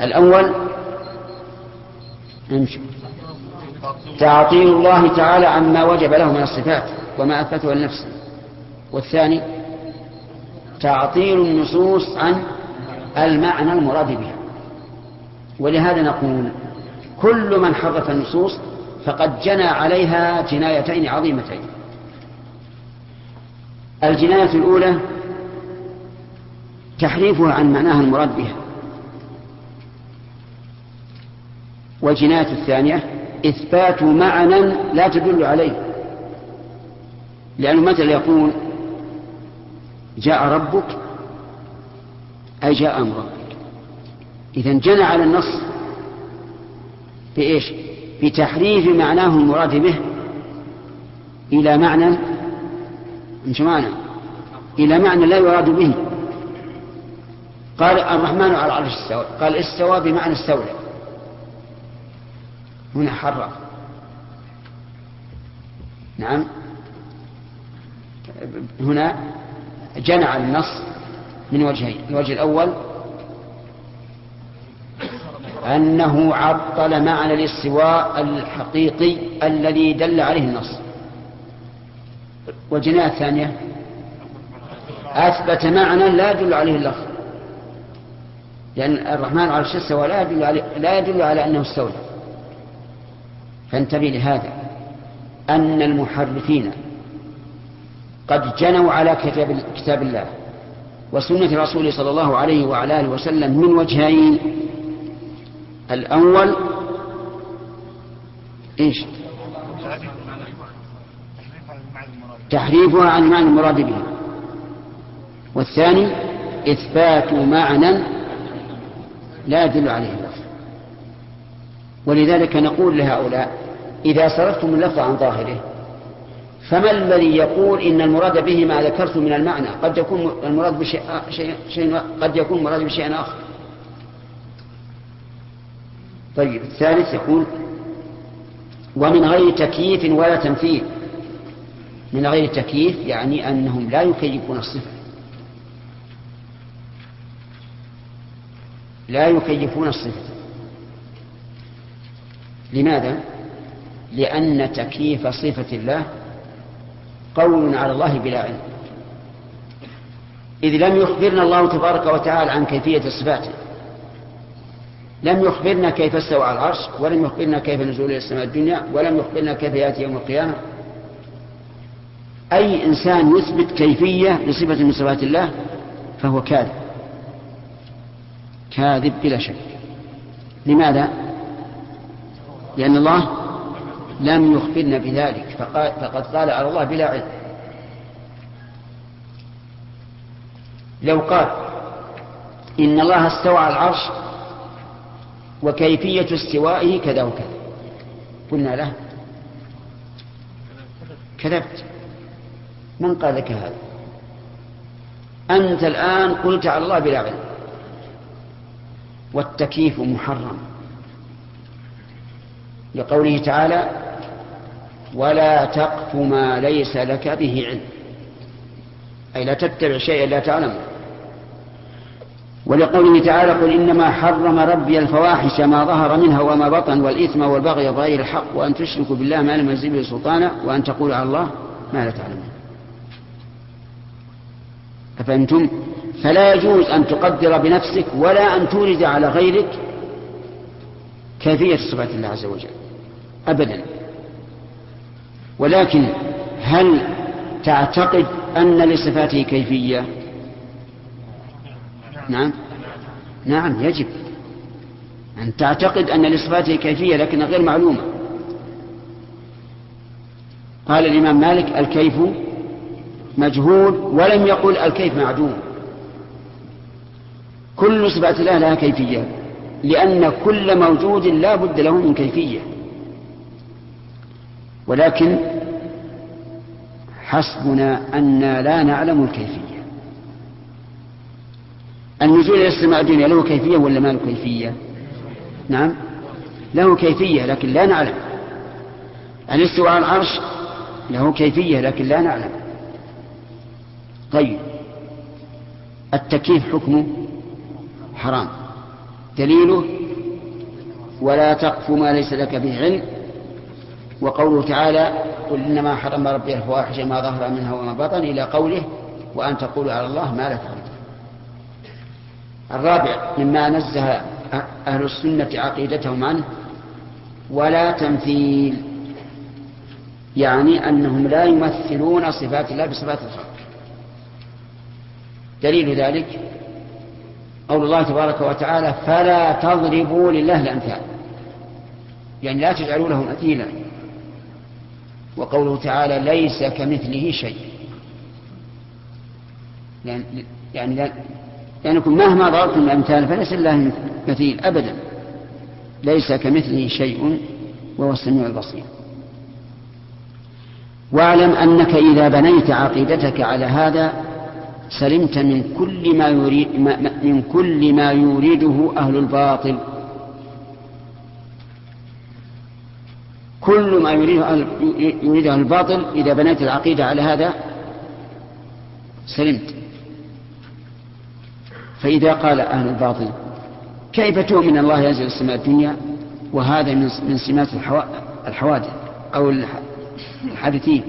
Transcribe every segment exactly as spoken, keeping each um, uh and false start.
الأول امشي تعطيل الله تعالى عما وجب له من الصفات وما أثبته لنفسه، والثاني تعطيل النصوص عن المعنى المراد بها. ولهذا نقول كل من حرف النصوص فقد جنى عليها جنايتين عظيمتين. الجناية الأولى تحريفها عن معناها المراد بها، والجناية الثانية إثبات معنى لا تدل عليه، لأنه مثل يقول جاء ربك أي جاء أمر ربك، إذن جنى على النص بإيش؟ بتحريف معناه المراد به إلى معنى مش معنى إلى معنى لا يراد به. قال الرحمن على العرش استوى، قال استوى بمعنى استولى، هنا حرف. نعم، هنا جنى على النص من وجهين. الوجه الأول أنه عطل معنى الاستواء الحقيقي الذي دل عليه النص، والجناية الثانية أثبت معنى لا يدل عليه اللفظ، لأن الرحمن على العرش استوى لا يدل على لا يدل على أنه استولى. فانتبه لهذا أن المحرفين قد جنوا على كتاب, كتاب الله وسنة رسوله صلى الله عليه وعلى آله وسلم من وجهين. الأول إيش؟ تحريفها عن المعنى المراد به، والثاني إثبات معنى لا يدل عليه اللفظ. ولذلك نقول لهؤلاء إذا صرفتم اللفظ عن ظاهره فما الذي يقول إن المراد به ما ذكرت من المعنى؟ قد يكون المراد بشيء شيء شيء قد يكون المراد بشيء آخر. طيب، الثالث يقول ومن غير تكييف ولا تمثيل. من غير تكييف يعني أنهم لا يكيفون الصفة، لا يكيفون الصفة. لماذا؟ لأن تكييف صفة الله قول على الله بلا علم، إذ لم يخبرنا الله تبارك وتعالى عن كيفية صفاته، لم يخبرنا كيف استوى على العرش، ولم يخبرنا كيف نزول إلى السماء الدنيا، ولم يخبرنا كيف يأتي يوم القيامة. أي إنسان يثبت كيفية لصفة من صفات الله فهو كاذب، كاذب بلا شك. لماذا؟ لأن الله لم يخبرنا بذلك، فقد قال على الله بلا علم. لو قال إن الله استوى على العرش وكيفية استوائه كذا وكذا قلنا له كذبت. من قال لك هذا؟ أنت الآن قلت على الله بلا علم. والتكييف محرم لقوله تعالى ولا تقف ما ليس لك به علم، أي لا تتبع شيئا لا تعلمه. ولقوله تعالى قل إنما حرم ربي الفواحش ما ظهر منها وما بطن والإثم والبغي بغير الحق وأن تشركوا بالله ما لم ينزل به سلطانا وأن تقولوا على الله ما لا تعلمون. أفأنتم؟ فلا يجوز أن تقدر بنفسك ولا أن تورد على غيرك كيفية صفات الله عز وجل أبدا. ولكن هل تعتقد أن لصفاته كيفية؟ نعم نعم يجب أن تعتقد أن لصفاته كيفية لكنها غير معلومة. قال الإمام مالك الكيف مجهول ولم يقل الكيف معدوم. كل صفات الله لها كيفية لأن كل موجود لا بد له من كيفية، ولكن حسبنا أن لا نعلم الكيفية. النزول إلى السماء الدنيا له كيفية ولا ما له كيفية؟ نعم له كيفية لكن لا نعلم. الاستواء على العرش له كيفية لكن لا نعلم. طيب، التكييف حكمه حرام دليله ولا تقف ما ليس لك به علم، وقوله تعالى قل إنما حرم ربي الفواحش ما ظهر منها وما بطن إلى قوله وأن تقولوا على الله ما لا تعلمون. الرابع مما نزه أهل السنة عقيدتهم عنه ولا تمثيل، يعني أنهم لا يمثلون صفات الله بصفات الخلق. دليل ذلك قول الله تبارك وتعالى فلا تضربوا لله الأمثال، يعني لا تجعلوا له مثيلا. وقوله تعالى ليس كمثله شيء، يعني لأنكم مهما ضربتم الأمثال فليس لله مثيل أبدا، ليس كمثله شيء وهو السميع البصير. واعلم أنك إذا بنيت عقيدتك على هذا سلمت من كل ما يريد من كل ما يريده أهل الباطل. كل ما يريده أهل يريد أهل الباطل إذا بنيت العقيدة على هذا سلمت. فإذا قال أهل الباطل كيف تؤمن الله ينزل السماء الدنيا وهذا من سمات الحوادث أو الحادثين،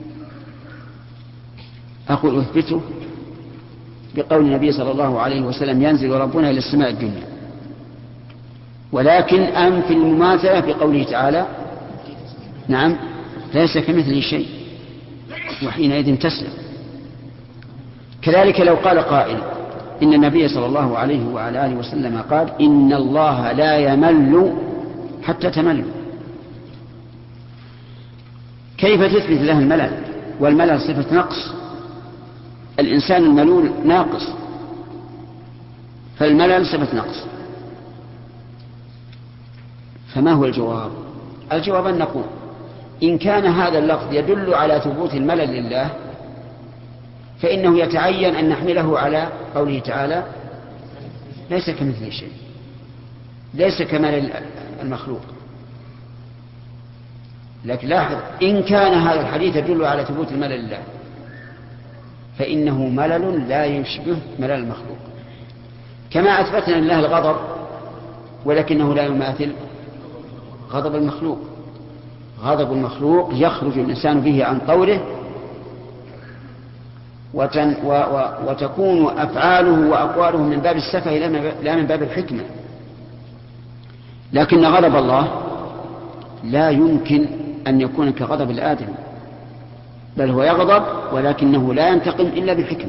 أقول أثبته بقول النبي صلى الله عليه وسلم ينزل ربنا إلى السماء الدنيا، ولكن أنفي المماثلة بقوله تعالى نعم ليس كمثله شيء، وحينئذ تسلم. كذلك لو قال قائل إن النبي صلى الله عليه وعلى آله وسلم قال إن الله لا يمل حتى تمل، كيف تثبت له الملل؟ والملل صفة نقص، الإنسان الملول ناقص، فالملل صفة نقص. فما هو الجواب؟ الجواب أن نقول إن كان هذا اللفظ يدل على ثبوت الملل لله فإنه يتعين أن نحمله على قوله تعالى ليس كمثله شيء، ليس كمال المخلوق. لكن لاحظ إن كان هذا الحديث يدل على ثبوت الملل لله فإنه ملل لا يشبه ملل المخلوق، كما أثبتنا لله الغضب ولكنه لا يماثل غضب المخلوق. غضب المخلوق يخرج الإنسان به عن طوره وتن و و وتكون أفعاله وأقواله من باب السفه لا من باب الحكمة. لكن غضب الله لا يمكن أن يكون كغضب الآدم، بل هو يغضب ولكنه لا ينتقم إلا بالحكمة.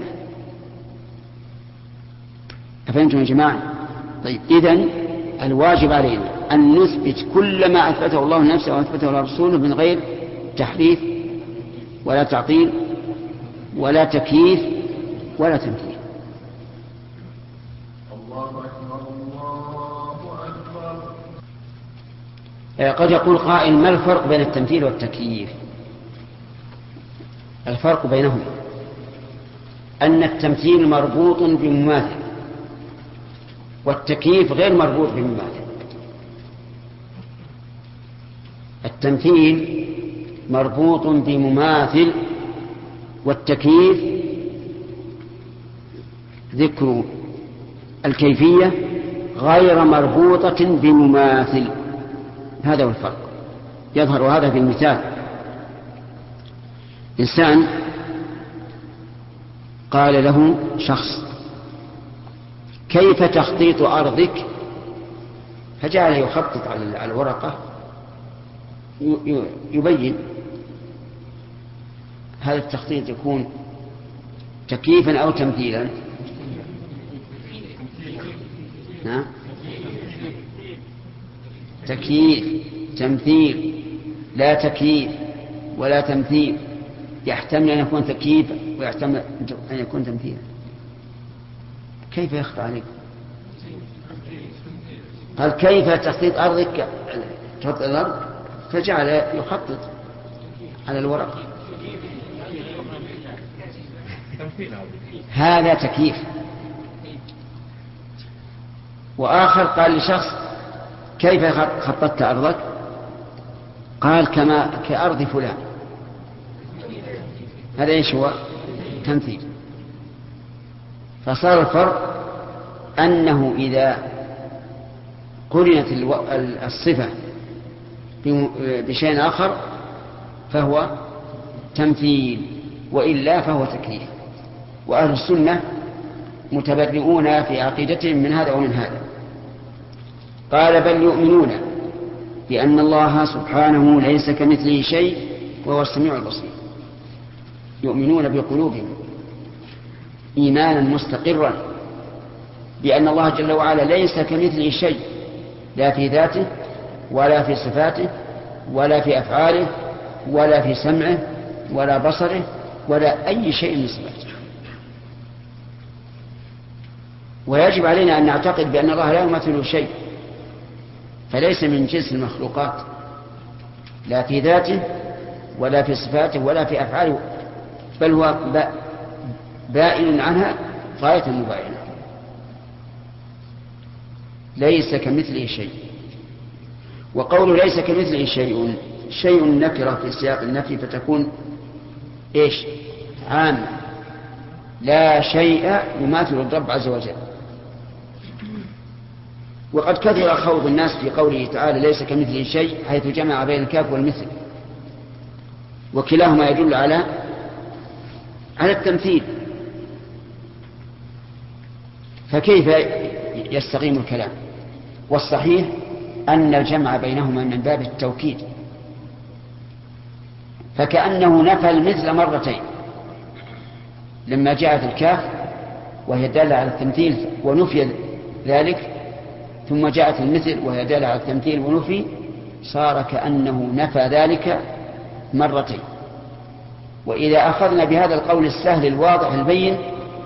أفهمتم يا جماعة؟ طيب إذن الواجب علينا أن نثبت كل ما أثبته الله لنفسه وأثبته لرسوله من غير تحريف ولا تعطيل ولا تكييف ولا تمثيل. الله أكبر الله أكبر. قد يقول قائل ما الفرق بين التمثيل والتكييف؟ الفرق بينهما أن التمثيل مربوط بمماثل والتكييف غير مربوط بمماثل. التمثيل مربوط بمماثل والتكييف ذكر الكيفية غير مربوطة بمماثل. هذا هو الفرق، يظهر هذا في المثال. إنسان قال له شخص كيف تخطيط أرضك، فجعل يخطط على الورقة يبين. هذا التخطيط يكون تكييفا أو تمثيلا؟ نعم تكييف. تمثيل لا تكييف ولا تمثيل، يحتمل أن يكون تكييفا ويحتمل أن يكون تمثيلا. كيف يخفى عليكم؟ قال كيف تخطيط أرضك، تخطيط الأرض، فجعل يخطط على الورقة. هذا تكييف. وآخر قال لشخص كيف خططت أرضك، قال كما كأرض فلان. هذا ايش هو؟ تمثيل. فصار الفرق أنه إذا قرنت الصفة بشيء آخر فهو تمثيل، وإلا فهو تكليف. وأهل السنة متبرئون في عقيدتهم من هذا ومن هذا. قال بل يؤمنون بأن الله سبحانه ليس كمثله شيء وهو السميع البصير. يؤمنون بقلوبهم إيمانا مستقرا بأن الله جل وعلا ليس كمثله شيء، لا في ذاته ولا في صفاته ولا في أفعاله ولا في سمعه ولا بصره ولا أي شيء من صفاته. ويجب علينا أن نعتقد بأن الله لا يمثله شيء، فليس من جنس المخلوقات لا في ذاته ولا في صفاته ولا في أفعاله، بل هو بائن عنها غاية مباينة. ليس كمثله شيء. وقول ليس كمثله شيء، شيء نكرة في سياق النفي فتكون إيش؟ عام، لا شيء يماثل الرب عز وجل. وقد كثر خوض الناس في قوله تعالى ليس كمثله شيء، حيث جمع بين الكاف والمثل، وكلاهما يدل على على التمثيل، فكيف يستقيم الكلام؟ والصحيح أن الجمع بينهما من باب التوكيد، فكأنه نفى المثل مرتين، لما جاءت الكاف وهي دالة على التمثيل ونفي ذلك، ثم جاءت المثل وهي دالة على التمثيل ونفي، صار كأنه نفى ذلك مرتين. وإذا أخذنا بهذا القول السهل الواضح البين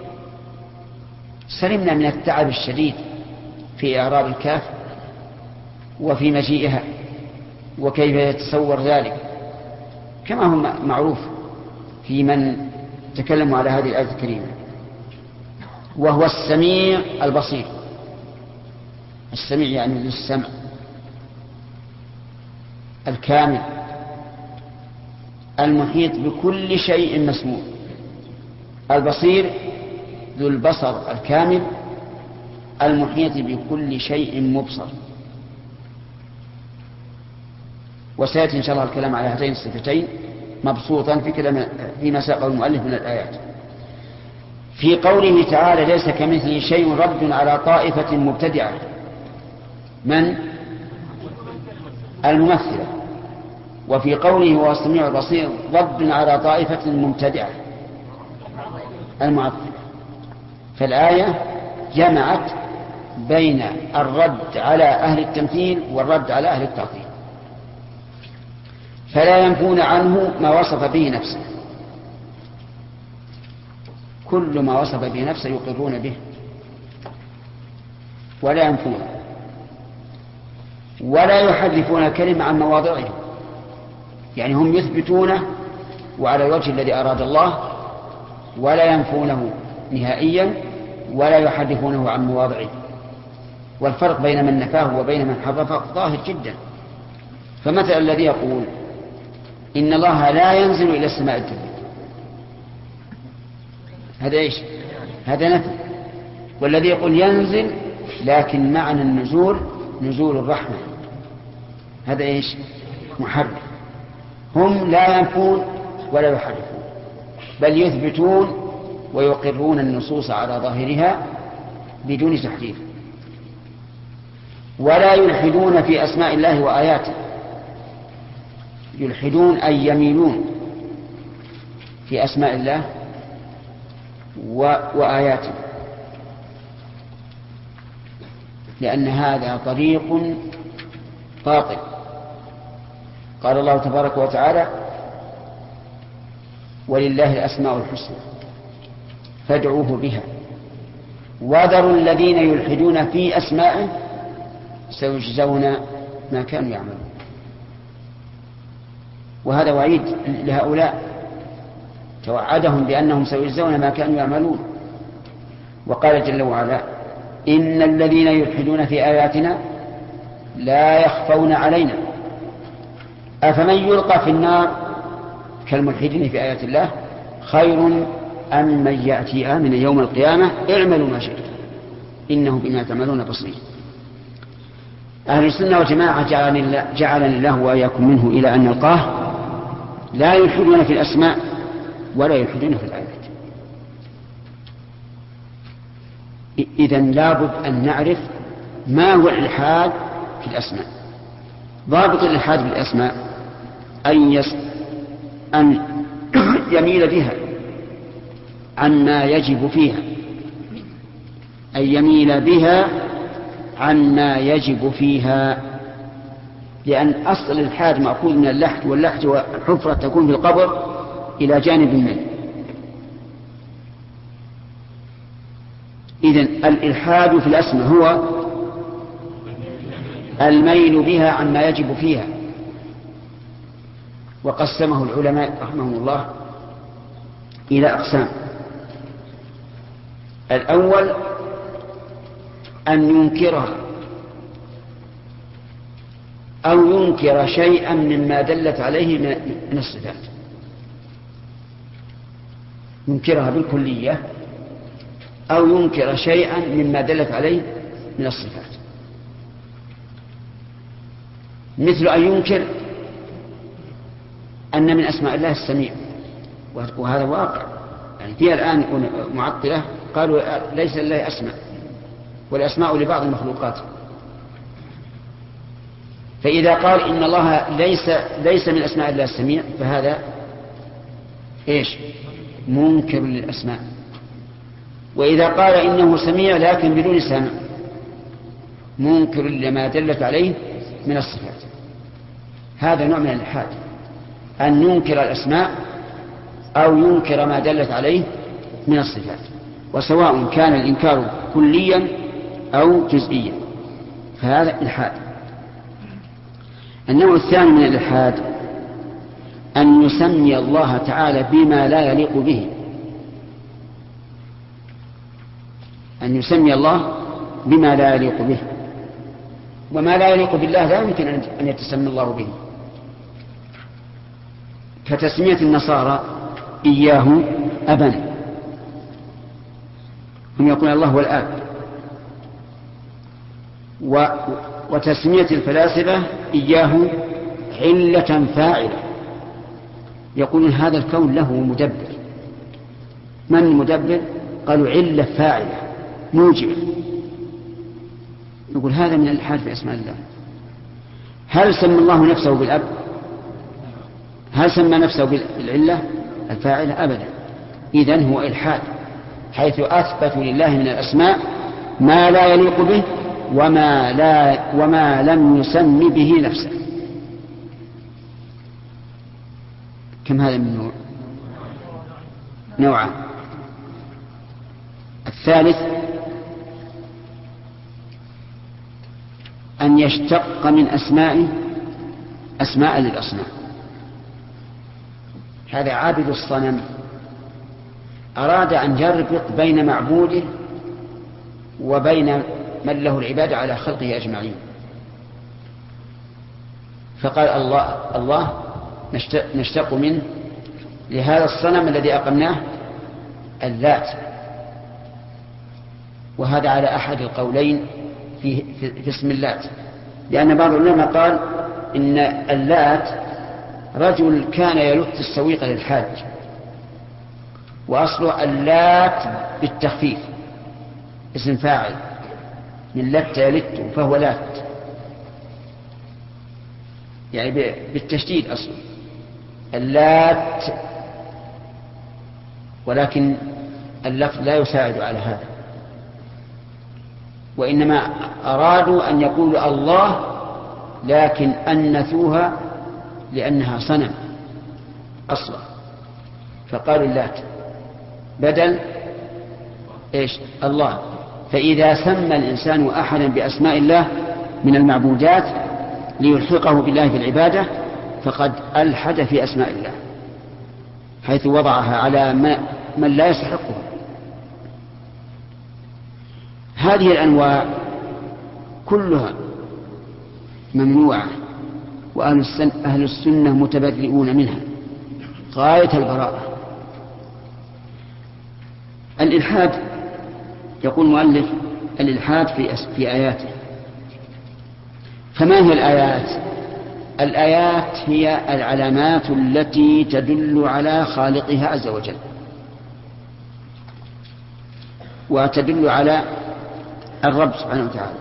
سلمنا من التعب الشديد في إعراب الكاف وفي مجيئها وكيف يتصور ذلك، كما هو معروف في من تكلموا على هذه الآية الكريمة. وهو السميع البصير. السميع يعني ذو السمع الكامل المحيط بكل شيء مسموع، البصير ذو البصر الكامل المحيط بكل شيء مبصر. وسيأتي إن شاء الله الكلام على هاتين الصفتين مبسوطا في كلام فيما ساقه المؤلف من الآيات. في قوله تعالى ليس كمثله شيء رد على طائفة مبتدعة، من؟ الممثلة. وفي قوله هو السميع البصير رد على طائفة مبتدعة، المعطلة. فالآية جمعت بين الرد على أهل التمثيل والرد على أهل التعطيل، فلا ينفون عنه ما وصف به نفسه، كل ما وصف به نفسه يقرون به ولا ينفونه، ولا يحرفون الكلمة عن مواضعه، يعني هم يثبتونه وعلى الوجه الذي أراد الله ولا ينفونه نهائيا ولا يحرفونه عن مواضعه. والفرق بين من نفاه وبين من حرفه ظاهر جدا. فمثل الذي يقول إن الله لا ينزل إلى السماء الدنيا، هذا إيش؟ هذا نفي. والذي يقول ينزل لكن معنى النزول نزول الرحمة، هذا إيش؟ محرف. هم لا ينفون ولا يحرفون، بل يثبتون ويقرون النصوص على ظاهرها بدون تحريف. ولا يلحدون في أسماء الله وآياته، يلحدون أي يميلون في أسماء الله وآياته، لأن هذا طريق باطل. قال الله تبارك وتعالى ولله الأسماء الحسنى فادعوه بها وذروا الذين يلحدون في أسمائه سيجزون ما كانوا يعملون. وهذا وعيد لهؤلاء، توعدهم بأنهم سيجزون ما كانوا يعملون. وقال جل وعلا إن الذين يلحدون في آياتنا لا يخفون علينا أفمن يلقى في النار كالملحدين في آيات الله خير أم من يأتي آمنا يوم القيامة اعملوا ما شئتم إنه بما تعملون بصير. أهل السنة والجماعة جعلني الله وإياكم منه إلى أن نلقاه لا يلحدون في الأسماء ولا يلحدون في الآيات. إذن لابد أن نعرف ما هو الإلحاد في الأسماء. ضابط الإلحاد في الأسماء أن, يس... أن يميل بها عما يجب فيها، أن يميل بها عما يجب فيها، لأن أصل الإلحاد مأخوذ من اللحد، واللحد والحفرة تكون في القبر إلى جانب منه. إذن الإلحاد في الأسماء هو الميل بها عما يجب فيها. وقسمه العلماء رحمهم الله إلى أقسام. الأول أن ينكرها أو ينكر شيئا مما دلت عليه من الصفات، ينكرها بالكلية أو ينكر شيئا مما دلت عليه من الصفات. مثل أن ينكر أن من أسماء الله السميع، وهذا واقع. يعني في الآن معطلة قالوا ليس لله أسماء، والأسماء لبعض المخلوقات. فإذا قال إن الله ليس ليس من أسماء الله السميع فهذا إيش؟ منكر للأسماء. وإذا قال إنه سميع لكن بدون سمع منكر لما دلت عليه من الصفات. هذا نوع من الإلحاد، أن ينكر الأسماء أو ينكر ما دلت عليه من الصفات، وسواء كان الإنكار كليا أو جزئيا فهذا إلحاد. النوع الثاني من الإلحاد أن يسمي الله تعالى بما لا يليق به، أن يسمي الله بما لا يليق به، وما لا يليق بالله لا يمكن أن يتسمى الله به، كتسمية النصارى إياه أبا، هم يقول الله هو الآب، و وتسمية الفلاسفة إياه علة فاعلة، يقولون هذا الكون له مدبر. من المدبر؟ قالوا علة فاعلة موجب. يقول هذا من الإلحاد في أسماء الله. هل سمى الله نفسه بالأب؟ هل سمى نفسه بالعلة الفاعلة؟ أبدا. إذن هو إلحاد، حيث أثبت لله من الأسماء ما لا يليق به وما, لا وما لم يسم به نفسه. كم هذا من نوع؟ نوعان. الثالث أن يشتق من أسمائه أسماء للأصنام. هذا عابد الصنم أراد أن يربط بين معبوده وبين من له العبادة على خلقه أجمعين، فقال الله الله نشتق منه لهذا الصنم الذي أقمناه اللات. وهذا على أحد القولين في, في, في اسم اللات، لأن بعض العلماء قال إن اللات رجل كان يلت السويق للحاج، وأصله اللات بالتخفيف اسم فاعل من لت يلت فهو لات، يعني بالتشديد أصله اللات، ولكن اللفظ لا يساعد على هذا، وإنما أرادوا أن يقولوا الله لكن أنثوها لأنها صنم أصلا، فقالوا اللات بدل إيش؟ الله. فإذا سمى الإنسان أحدا بأسماء الله من المعبودات ليلحقه بالله في العبادة فقد ألحد في أسماء الله، حيث وضعها على من لا يستحقه. هذه الأنواع كلها ممنوعة، وأهل السنة متبرئون منها غاية البراءة. الإلحاد يقول المؤلف الإلحاد في, في آياته فما هي الآيات؟ الآيات هي العلامات التي تدل على خالقها عز وجل وتدل على الرب سبحانه وتعالى.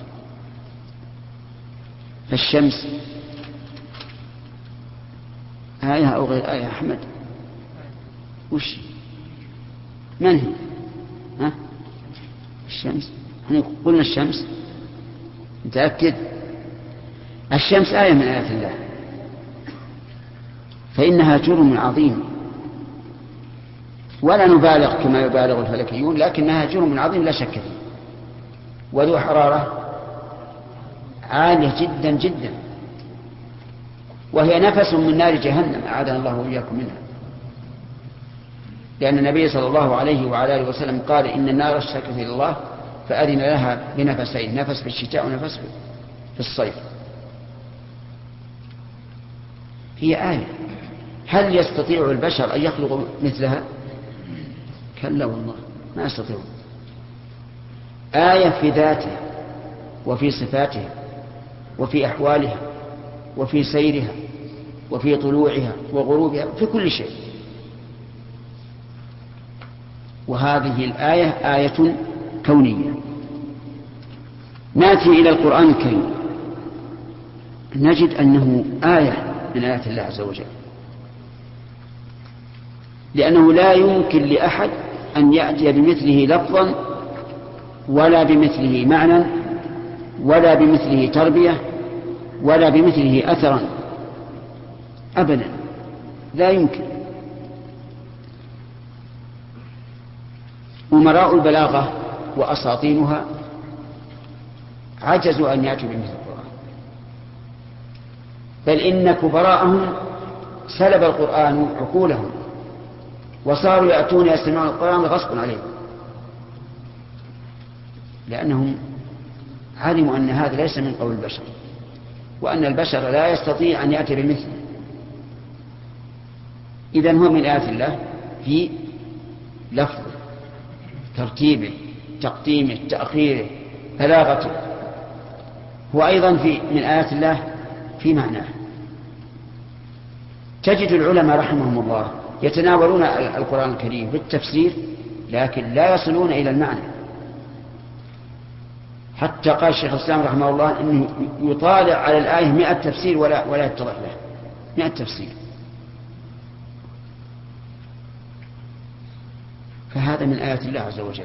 فالشمس آية أو غير آية أحمد؟ وش من هي؟ ها؟ الشمس، احنا قلنا الشمس. متأكد؟ الشمس آية من آيات الله، فإنها جرم عظيم، ولا نبالغ كما يبالغ الفلكيون، لكنها جرم عظيم لا شك فيه، وذو حرارة عالية جدا جدا، وهي نفس من نار جهنم، أعاذنا الله وإياكم منها. لأن النبي صلى الله عليه وعلى آله وسلم قال إن النار اشتكت إلى الله فأذن لها بنفسين، نفس في الشتاء ونفس في الصيف. هي آية. هل يستطيع البشر أن يخلقوا مثلها؟ كلا والله ما يستطيعون. آية في ذاتها وفي صفاتها وفي أحوالها وفي سيرها وفي طلوعها وغروبها، في كل شيء. وهذه الآية آية كونية. نأتي إلى القرآن الكريم نجد أنه آية من آيات الله عز وجل، لأنه لا يمكن لأحد أن يأتي بمثله لفظا ولا بمثله معنى ولا بمثله تربية ولا بمثله أثرا أبدا، لا يمكن. أمراء البلاغة وأساطينها عجزوا أن يأتوا بمثل القرآن، بل إن كبراءهم سلب القرآن عقولهم وصاروا يأتون يستمعون القرآن غصبا عليهم، لأنهم علموا أن هذا ليس من قول البشر، وأن البشر لا يستطيع أن يأتي بمثله. إذن هو من آيات الله في لفظه، ترتيبه، تقديمه، تأخيره، بلاغته. هو أيضا في من آيات الله في معناه. تجد العلماء رحمهم الله يتناولون القرآن الكريم بالتفسير لكن لا يصلون إلى المعنى. حتى قال الشيخ الإسلام رحمه الله إنه يطالع على الآية مئة تفسير ولا ولا يتضح له مئة تفسير. فهذا من آيات الله عز وجل.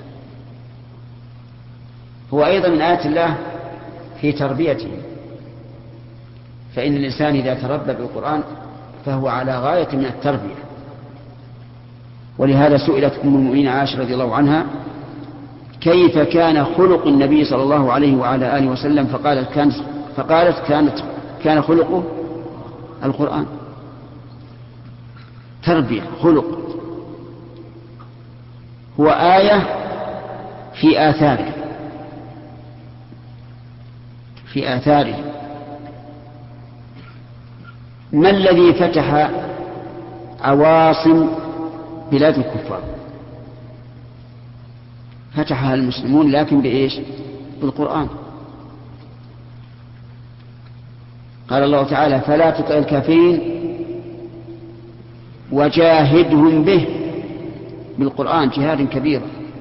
هو أيضا من آيات الله في تربيته، فإن الإنسان إذا تربى بالقرآن فهو على غاية من التربية. ولهذا سئلت أم المؤمنين عائشة رضي الله عنها كيف كان خلق النبي صلى الله عليه وعلى آله وسلم، فقالت كانت فقالت كانت كان خلقه القرآن. تربية، خلق، هو آية في آثاره في آثاره ما الذي فتح عواصم بلاد الكفار؟ فتحها المسلمون، لكن بإيش؟ بالقرآن. قال الله تعالى فلا تطع الكافرين وجاهدهم به، بالقرآن جهاد كبير،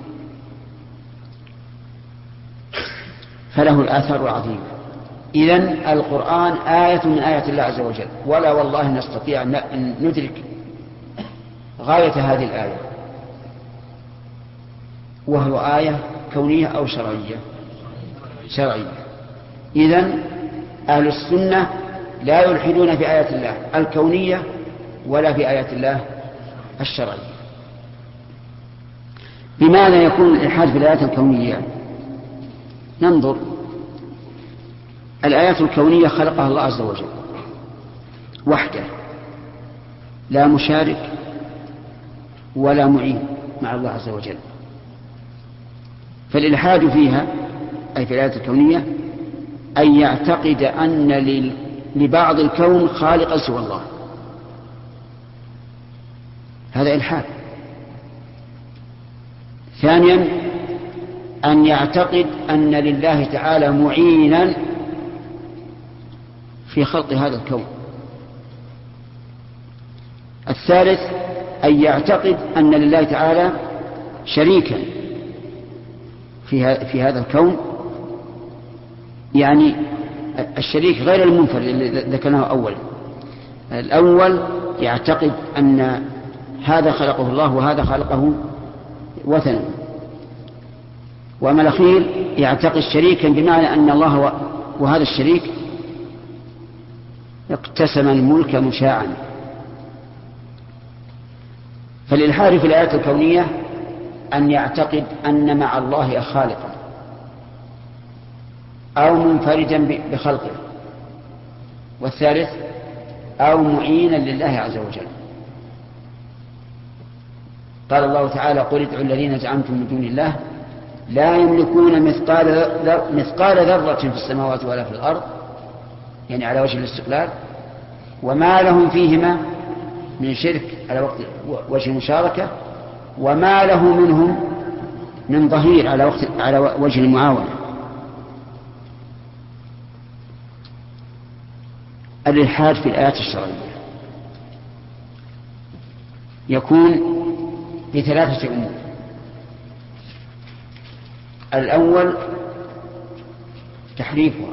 فله الآثار العظيمة. إذن القرآن آية من آيات الله عز وجل، ولا والله نستطيع أن ندرك غاية هذه الآية، وهو آية كونية أو شرعية شرعية. إذن أهل السنة لا يلحدون في آيات الله الكونية ولا في آيات الله الشرعية. بماذا يكون الإلحاد في الآيات الكونية؟ ننظر. الآيات الكونية خلقها الله عز وجل وحده، لا مشارك ولا معين مع الله عز وجل. فالإلحاد فيها أي في الآيات الكونية أن يعتقد أن لبعض الكون خالقا سوى الله، هذا إلحاد. ثانيا أن يعتقد أن لله تعالى معينا في خلق هذا الكون. الثالث أن يعتقد أن لله تعالى شريكا في في هذا الكون، يعني الشريك غير المنفرد الذي ذكرناه أولا. الأول يعتقد أن هذا خلقه الله وهذا خلقه وثنا، وأما الأخير يعتقد شريكا بمعنى أن الله وهذا الشريك اقتسم الملك مشاعا. فالإلحاد في الآيات الكونية أن يعتقد أن مع الله خالقا أو منفردا بخلقه، والثالث أو معينا لله عز وجل. قال الله تعالى: قل ادعوا الذين زعمتم من دون الله لا يملكون مثقال مثقال ذرة في السماوات ولا في الأرض، يعني على وجه الاستقلال، وما لهم فيهما من شرك على وجه المشاركة، وما له منهم من ظهير على وقت على وجه المعاونة. الإلحاد في الآيات الشرعية يكون بثلاثة أمور. الأول تحريفها،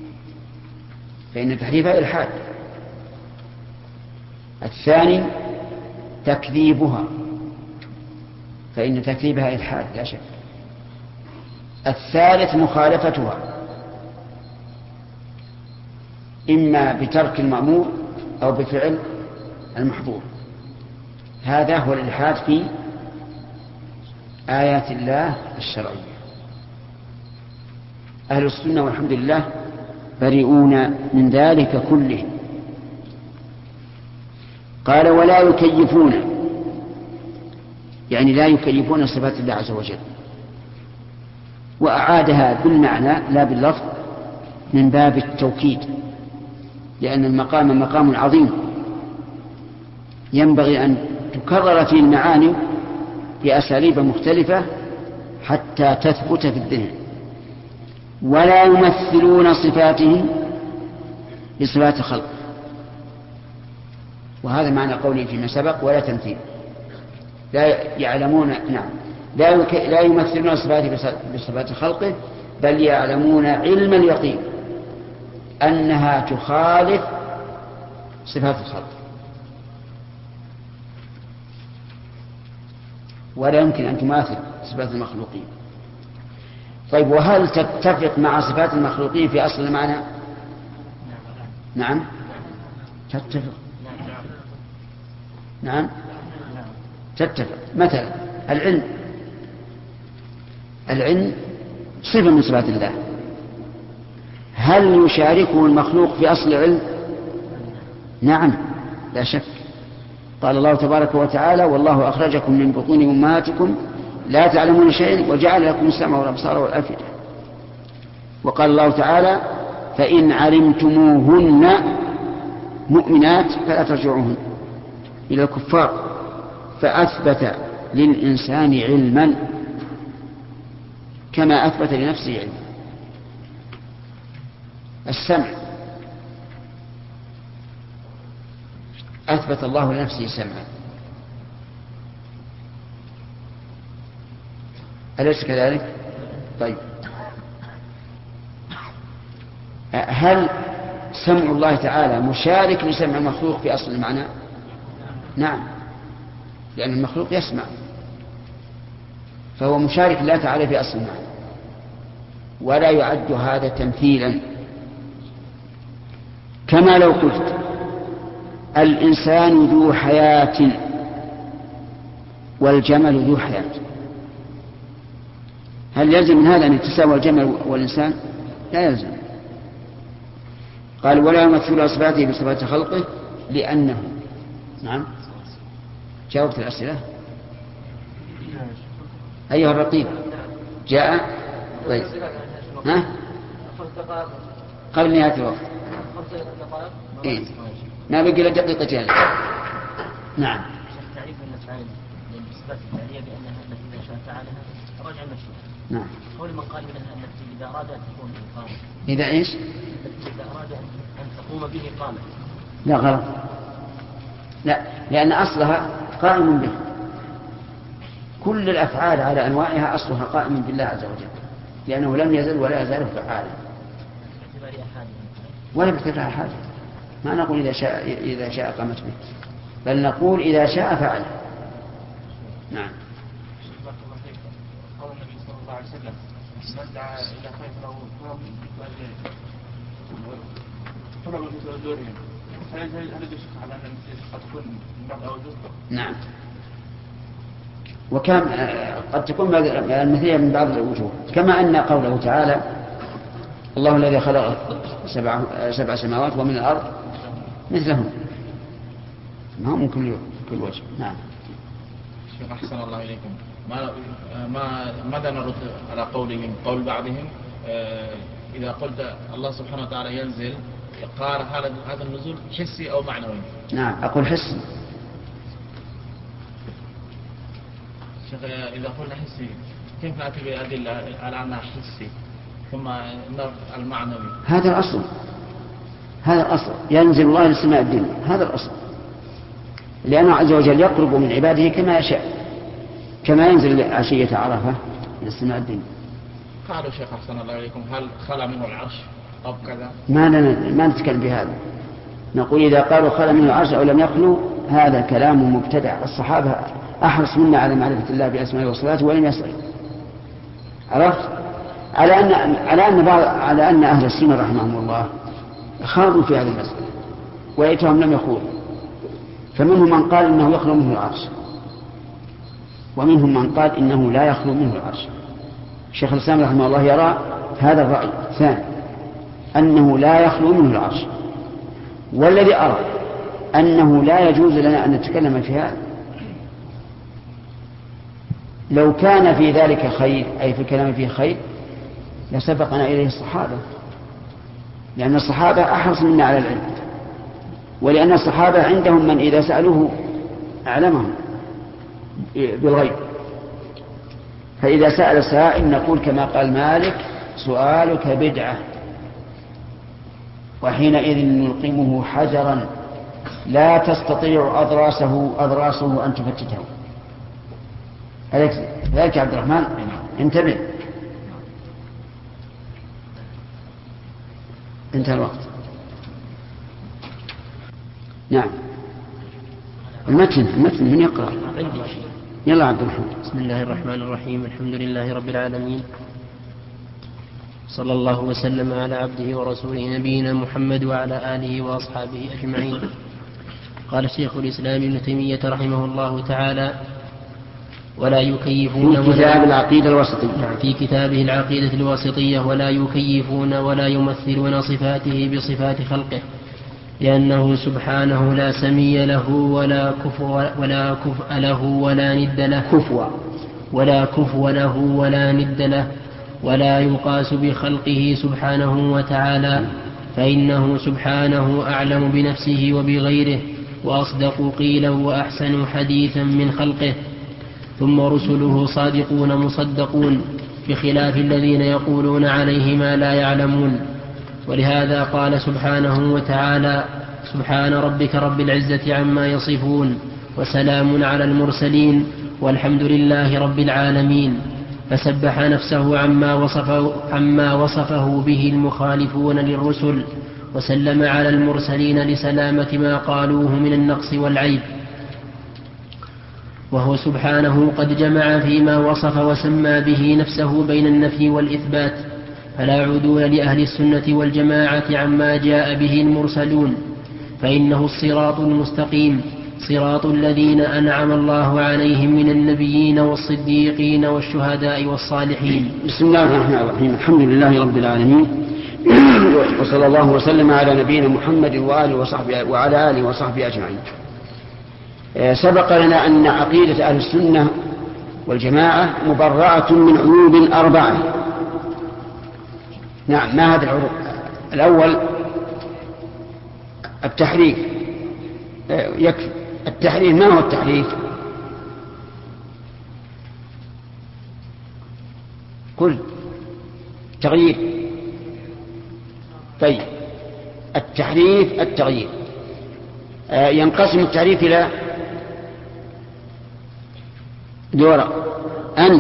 فإن تحريفها إلحاد. الثاني تكذيبها، فإن تكذيبها إلحاد لا شك. الثالث مخالفتها، إما بترك المأمور أو بفعل المحظور. هذا هو الإلحاد في آيات الله الشرعية. أهل السنة والحمد لله بريئون من ذلك كله. قال: ولا يكيفون، يعني لا يكيفون صفات الله عز وجل، وأعادها بالمعنى لا باللفظ من باب التوكيد، لأن المقام مقام عظيم ينبغي أن تكرر فيه المعاني بأساليب مختلفة حتى تثبت في الذهن. ولا يمثلون صفاته بصفات خلق، وهذا معنى قوله فيما سبق: ولا تمثيل. لا يعلمون نعم لا, يك... لا يمثلون صفاته بصفات خلقه، بل يعلمون علم اليقين أنها تخالف صفات الخلق، ولا يمكن أن تماثل صفات المخلوقين. طيب، وهل تتفق مع صفات المخلوقين في أصل المعنى؟ نعم تتفق. نعم تتفق. مثلا العلم العلم صفة من صفات الله، هل يشاركه المخلوق في أصل العلم؟ نعم لا شك. قال الله تبارك وتعالى: والله أخرجكم من بطون أمهاتكم لا تعلمون شيئا وجعل لكم السمع والأبصار والأفئدة. وقال الله تعالى: فإن علمتموهن مؤمنات فلا ترجعوهن إلى الكفار. فأثبت للإنسان علما كما أثبت لنفسه علما. السمع أثبت الله لنفسه سمعا، أليس كذلك؟ طيب، هل سمع الله تعالى مشارك لسمع المخلوق في أصل المعنى؟ نعم، لأن المخلوق يسمع، فهو مشارك الله تعالى في أصل المعنى، ولا يعد هذا تمثيلا. كما لو قلت الإنسان ذو حياة والجمل ذو حياة، هل يلزم من هذا أن يتساوى الجمل والإنسان؟ لا يلزم. قال: ولا يمثل صفاته بصفات خلقه لأنه. نعم جاوبت الأسئلة. أيها الرقيب جاء. طيب، ها قبل نهاية الوقت. إيه؟ ما بقي إلا دقيقتين. نعم. تعريف النفعين للصفات الفعلية بأنها التي إذا شاء فعلها رجع المشروع. نعم. قول من قال منها التي إذا أراد أن تكون إنكارا. إذا إيش؟ إذا أراد أن تكون يقوم به قامت. لا غلط، لا، لأن أصلها قائم به. كل الأفعال على أنواعها أصلها قائم بالله عز وجل، لأنه لم يزل ولا يزال فعالا ولا باعتبارها حاجة. ما نقول إذا شاء إذا شاء قامت به، بل نقول إذا شاء فعل. نعم. قال النبي صلى الله عليه وسلم من دعا إلى خير له طلب مثل دورهم. هل هل يشق على أن قد تكون من بعض أوجه؟ نعم. وكم قد تكون المثلية من بعض الوجوه، كما أن قوله تعالى الله الذي خلق سبع, سبع سماوات ومن الأرض مثلهم، ما هو من كل كل وجه. نعم. شيخ أحسن الله إليكم، ما ما ماذا نرد على قولهم قول بعضهم إذا قلت الله سبحانه وتعالى ينزل قال هذا هذا النزول حسي أو معنوي؟ نعم أقول حسي. شيخ إذا قلنا حسي كيف نأتي بأدلة على أنها حسي ثم المعنوي؟ هذا الأصل، هذا الأصل، ينزل الله لسماء الدنيا، هذا الأصل، لأنه عز وجل يقرب من عباده كما يشاء، كما ينزل عشية عرفة إلى سماء الدنيا. قالوا شيخ أحسن الله إليكم هل خلى منه العرش أو كذا؟ ما لنا ما نتكلم بهذا، نقول إذا قالوا خلى منه العرش أو لم يخلوا هذا كلام مبتدع. الصحابة أحرص منا على معرفة الله بأسمائه وصفاته ولم يسأل. عرفت؟ على أن على أن بعض على أن أهل السنة رحمهم الله خاضوا في هذا المسألة وليتهم لم يخوضوا، فمنهم من قال إنه يخلو منه العرش، ومنهم من قال إنه لا يخلو منه العرش. الشيخ الإسلام رحمه الله يرى هذا الرأي الثاني، أنه لا يخلو منه العرش. والذي أرى أنه لا يجوز لنا أن نتكلم في هذا، لو كان في ذلك خير أي في الكلام فيه خير لسبقنا إليه الصحابة، لأن الصحابة أحرص منا على العلم، ولأن الصحابة عندهم من إذا سألوه أعلمهم بالغيب. فإذا سأل سائل نقول كما قال مالك سؤالك بدعة، وحينئذ نلقمه حجرا لا تستطيع أضراسه أضراسه أن تفتته. ذلك عبد الرحمن انتبه، انتهى الوقت. نعم. المتن المتن من يقرأ؟ يلا عبد الرحمن. بسم الله الرحمن الرحيم، الحمد لله رب العالمين، صلى الله وسلم على عبده ورسوله نبينا محمد وعلى آله وأصحابه أجمعين. قال شيخ الإسلام ابن تيمية رحمه الله تعالى: ولا يكيفون في كتاب العقيدة الواسطية في كتابه العقيدة الواسطية ولا يكيفون ولا يمثلون صفاته بصفات خلقه، لأنه سبحانه لا سمي له ولا كفو ولا كفء له ولا ند له كفوا ولا كفو له ولا ند له، ولا يقاس بخلقه سبحانه وتعالى، فإنه سبحانه أعلم بنفسه وبغيره وأصدق قيلا وأحسن حديثا من خلقه. ثم رسله صادقون مصدقون، بخلاف الذين يقولون عليه ما لا يعلمون. ولهذا قال سبحانه وتعالى: سبحان ربك رب العزة عما يصفون وسلام على المرسلين والحمد لله رب العالمين. فسبح نفسه عما وصفه, عما وصفه به المخالفون للرسل، وسلم على المرسلين لسلامة ما قالوه من النقص والعيب. وهو سبحانه قد جمع فيما وصف وسمى به نفسه بين النفي والإثبات، فلا عدول لأهل السنة والجماعة عما جاء به المرسلون، فإنه الصراط المستقيم، صراط الذين أنعم الله عليهم من النبيين والصديقين والشهداء والصالحين. بسم الله الرحمن الرحيم، الحمد لله رب العالمين، وصلى الله وسلم على نبينا محمد وآله وصحبه وعلى آله وصحبه أجمعين. سبق لنا أن عقيدة أهل السنة والجماعة مبرأة من عيوب أربعة. نعم، ما هذا العيوب؟ الأول التحريف. يكفي التحريف. ما هو التحريف؟ كل تغيير. طيب، التحريف التغيير. آه ينقسم التحريف إلى دورة. أنت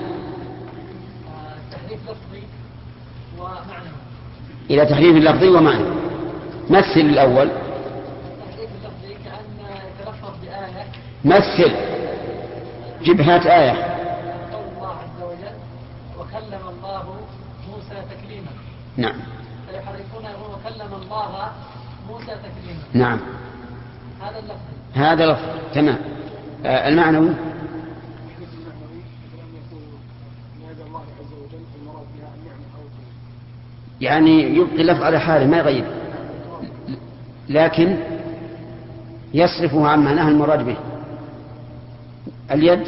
تحريف لفظي ومعنوي. إلى تحريف لفظي ومعنى. مثل الأول. تحريف اللفظي كأن يتلفظ بآية. مثل. جب هات آية. قول الله عز وجل وكلم الله موسى تكليما. نعم. فيحرفونه وكلم الله موسى تكليما. نعم. هذا اللفظ. هذا لفظ تمام. آه المعنوي يعني يبقي اللفظ على حاله ما يغير، لكن يصرفه عن معناه المراد به. اليد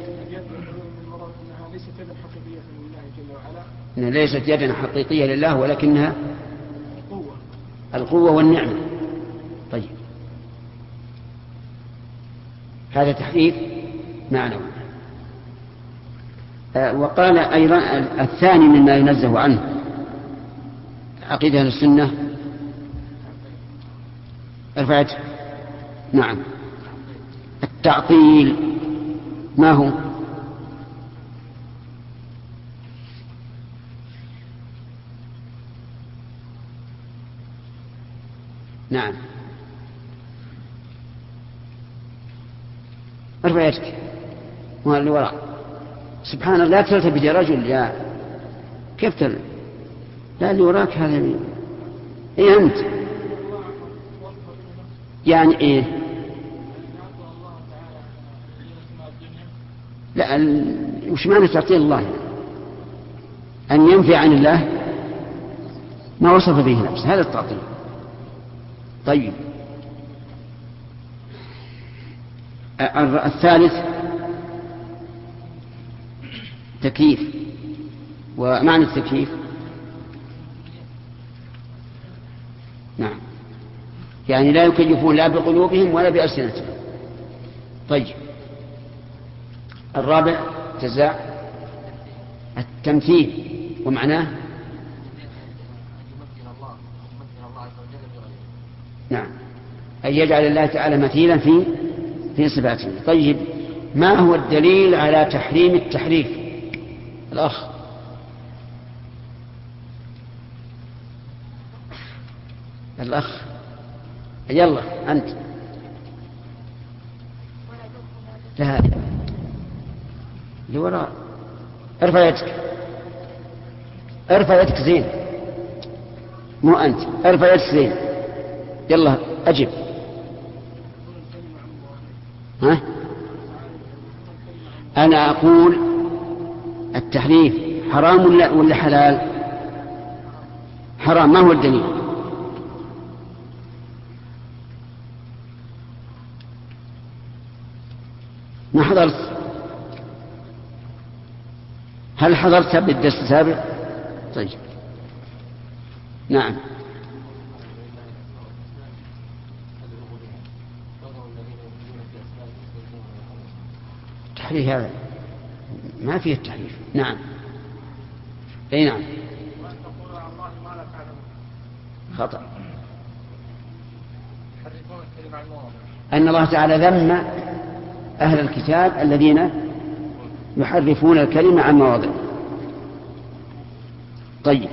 ليست يدا حقيقية لله ولكنها القوة والنعمة. طيب هذا تحريف معنوي. آه وقال أيضا الثاني مما ينزه عنه عقيدة أهل السنة الفعل. نعم. التعطيل ما هو؟ نعم. ارفع يدك وهو اللي وراء. سبحان الله لا تلتفت يا رجل يا كيف تل لا اللي وراك هذا مين؟ ايه انت يعني ايه؟ لا ال... وش معنى تعطيل الله يعني؟ ان ينفي عن الله ما وصف به نفسه، هذا التعطيل. طيب الثالث تكييف. ومعنى التكييف نعم يعني لا يكيفون لا بقلوبهم ولا بألسنتهم. طيب الرابع جزاء التمثيل ومعناه نعم أن يجعل الله تعالى مثيلا في في صفاته. طيب ما هو الدليل على تحريم التحريف؟ الأخ الأخ يلا أنت. لا لوراء. ارفع يدك ارفع يدك زين مو أنت. ارفع يدك زين يلا أجب. ها أنا أقول التحريف حرام ولا ولا حلال؟ حرام. ما هو الدليل؟ ما حضرت؟ هل حضرت بالدرس السابع؟ طيب نعم. التحريف هذا ما فيه التحريف. نعم اي نعم خطأ. أن الله تعالى ذم أهل الكتاب الذين يحرفون الكلمة عن مواضعه. طيب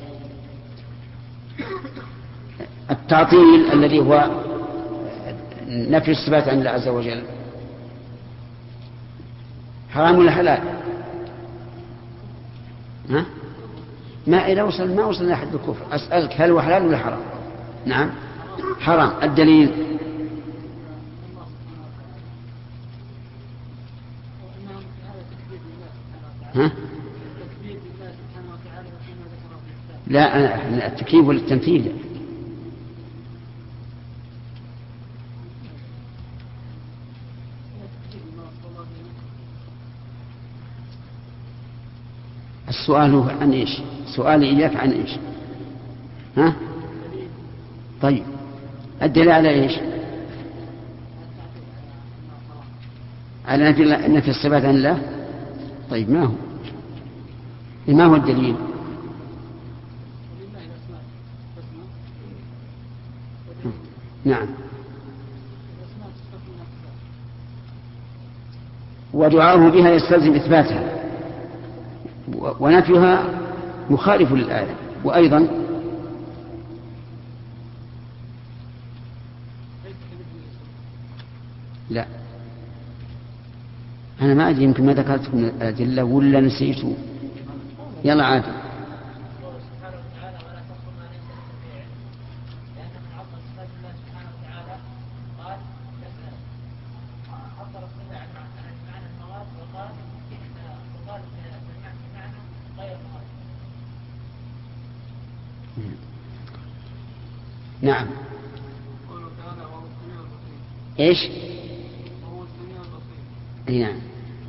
التعطيل الذي هو نفي الصفات عن الله عز وجل حرام ولا حلال؟ ها؟ ما إذا وصل ما وصلنا أحد بالكفر. أسألك هل هو حلال ولا حرام؟ نعم حرام. الدليل؟ ها؟ لا التكييف والتمثيل. السؤال هو عن ايش؟ سؤالي إياك عن ايش؟ ها؟ طيب الدليل على ايش؟ على نفي الصفات عن الله. طيب ما هو؟ ما هو الدليل؟ نعم. ودعاؤه بها يستلزم إثباتها، ونفيها مخالف للآية. وأيضا لا، أنا ما أدري، يمكن ما ذكرت من الأدلة ولا نسيته. يلا عاد. نعم. ايش؟ اي نعم.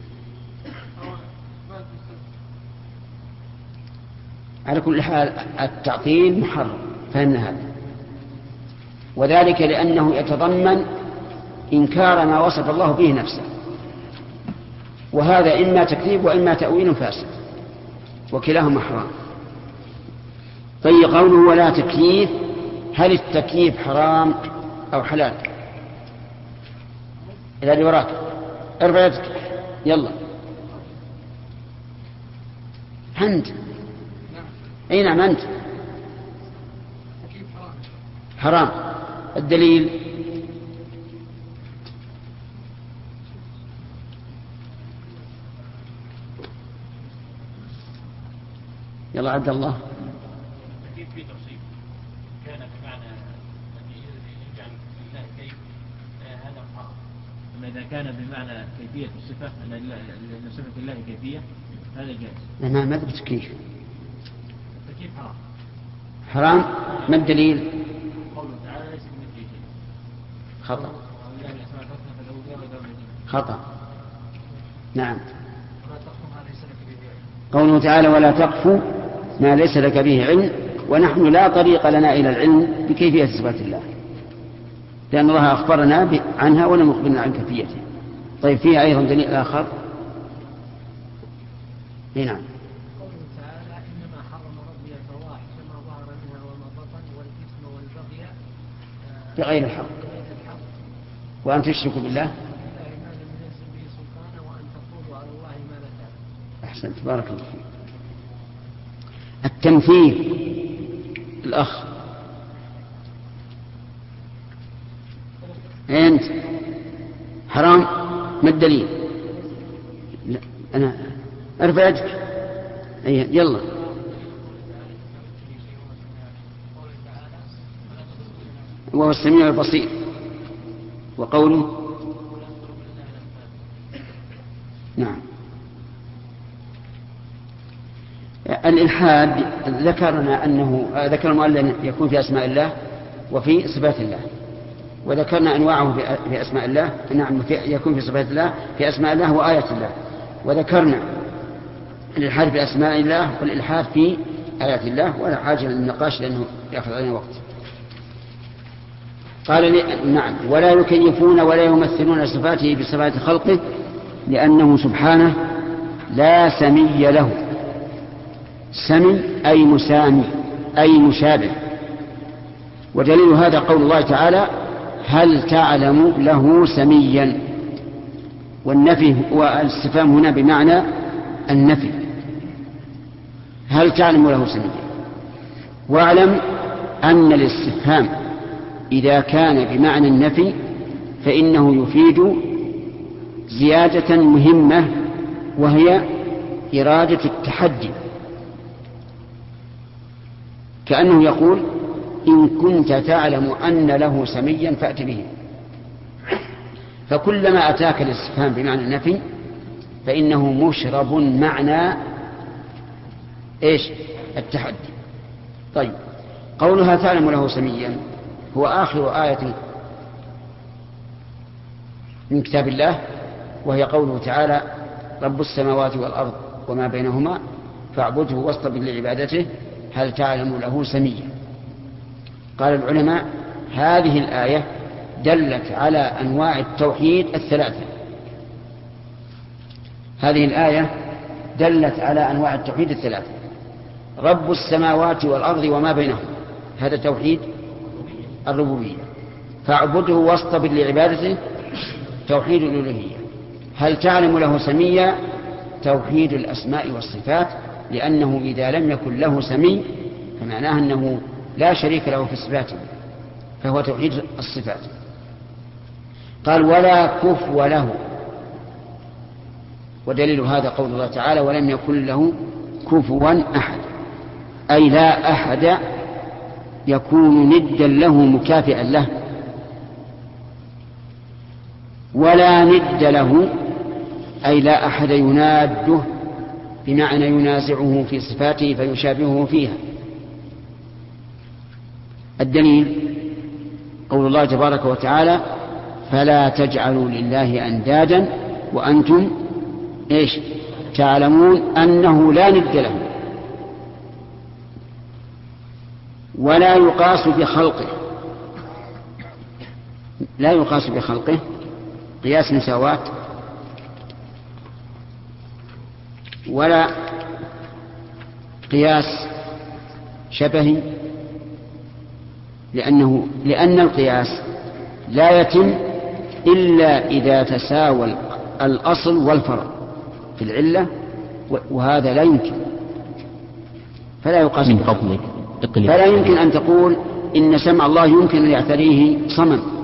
على كل حال التعطيل محرم، فهمنا هذا، وذلك لأنه يتضمن إنكار ما وصف الله به نفسه، وهذا إما تكذيب وإما تأويل فاسد، وكلاهما حرام. طيب قوله ولا تكييف، هل التكييف حرام أو حلال؟ إذا اللي وراك ارفع يدك، يلا. أنت؟ أي نعم أنت. حرام. الدليل؟ يلا عبد الله. التكييف في توصيف كان بمعنى أن يجعل لله كيف، هذا حرام. أما إذا كان بمعنى كيفية الصفة، أن صفة الله كيفية، هذا جائز. لا، ما ذكرت كيف. التكييف حرام. حرام. ما الدليل؟ قوله تعالى ليس كمثله شيء. خطأ. خطأ. نعم. قوله تعالى ولا تقف ما ليس لك به علم، ونحن لا طريق لنا إلى العلم بكيفية صفات الله، لأن الله أخبرنا عنها ولم يخبرنا عن كيفيتها. طيب فيها أيضا دليل آخر. نعم. قوله تعالى إنما حرم ربي الفواحش ما ظهر منها وما بطن والإثم والبغي بغير الحق وأن تشركوا بالله. أحسنت، بارك الله فيك. التمثيل الأخ أنت حرام. ما الدليل؟ لا أنا أرفع يدك. يلا. وهو السميع البصير. وقوله نعم. الإلحاد ذكرنا أنه ذكر المؤلف يكون في أسماء الله وفي صفات الله، وذكرنا أنواعه في أسماء الله. نعم، يكون في صفات الله، في أسماء الله وآيات الله. وذكرنا الإلحاد في أسماء الله والإلحاد في آيات الله، ولا حاجة للنقاش لأنه يأخذ علينا وقت. قال لي نعم. ولا يكيفون ولا يمثلون صفاته بصفات خلقه، لأنه سبحانه لا سمي له. سمي أي مسامي أي مشابه. ودليل هذا قول الله تعالى هل تعلم له سميا، والنفي والاستفهام هنا بمعنى النفي، هل تعلم له سميا. واعلم أن الاستفهام إذا كان بمعنى النفي فإنه يفيد زيادة مهمة، وهي إرادة التحدي، كأنه يقول إن كنت تعلم أن له سميا فأت به. فكلما أتاك الاستفهام بمعنى النفي فإنه مشرب معنى إيش؟ التحدي. طيب قولها تعلم له سميا هو آخر آية من كتاب الله، وهي قوله تعالى رب السماوات والأرض وما بينهما فاعبده واصطبر لعبادته هل تعلم له سميا. قال العلماء هذه الآية دلت على أنواع التوحيد الثلاثة. هذه الآية دلت على أنواع التوحيد الثلاثة. رب السماوات والأرض وما بينهما هذا توحيد الربوبية، فاعبده واصطبر لعبادته توحيد الألوهية. هل تعلم له سميا؟ توحيد الأسماء والصفات، لأنه إذا لم يكن له سمي فمعناه أنه لا شريك له في صفاته، فهو توحيد الصفات. قال ولا كفو له، ودليل هذا قول الله تعالى ولم يكن له كفوا أحد، أي لا أحد يكون ندا له مكافئا له، ولا ند له أي لا أحد يناده بمعنى ينازعه في صفاته فيشابهه فيها. الدليل قول الله تبارك وتعالى فلا تجعلوا لله أندادا وأنتم إيش تعلمون أنه لا ند له. ولا يقاس بخلقه، لا يقاس بخلقه قياس مساواة، ولا قياس شبه، لأنه لأن القياس لا يتم إلا إذا تساوى الأصل والفرع في العلة، وهذا لا يمكن، فلا يقاس من فضلك فلا يمكن أن تقول إن سمع الله يمكن أن يعتريه صمم،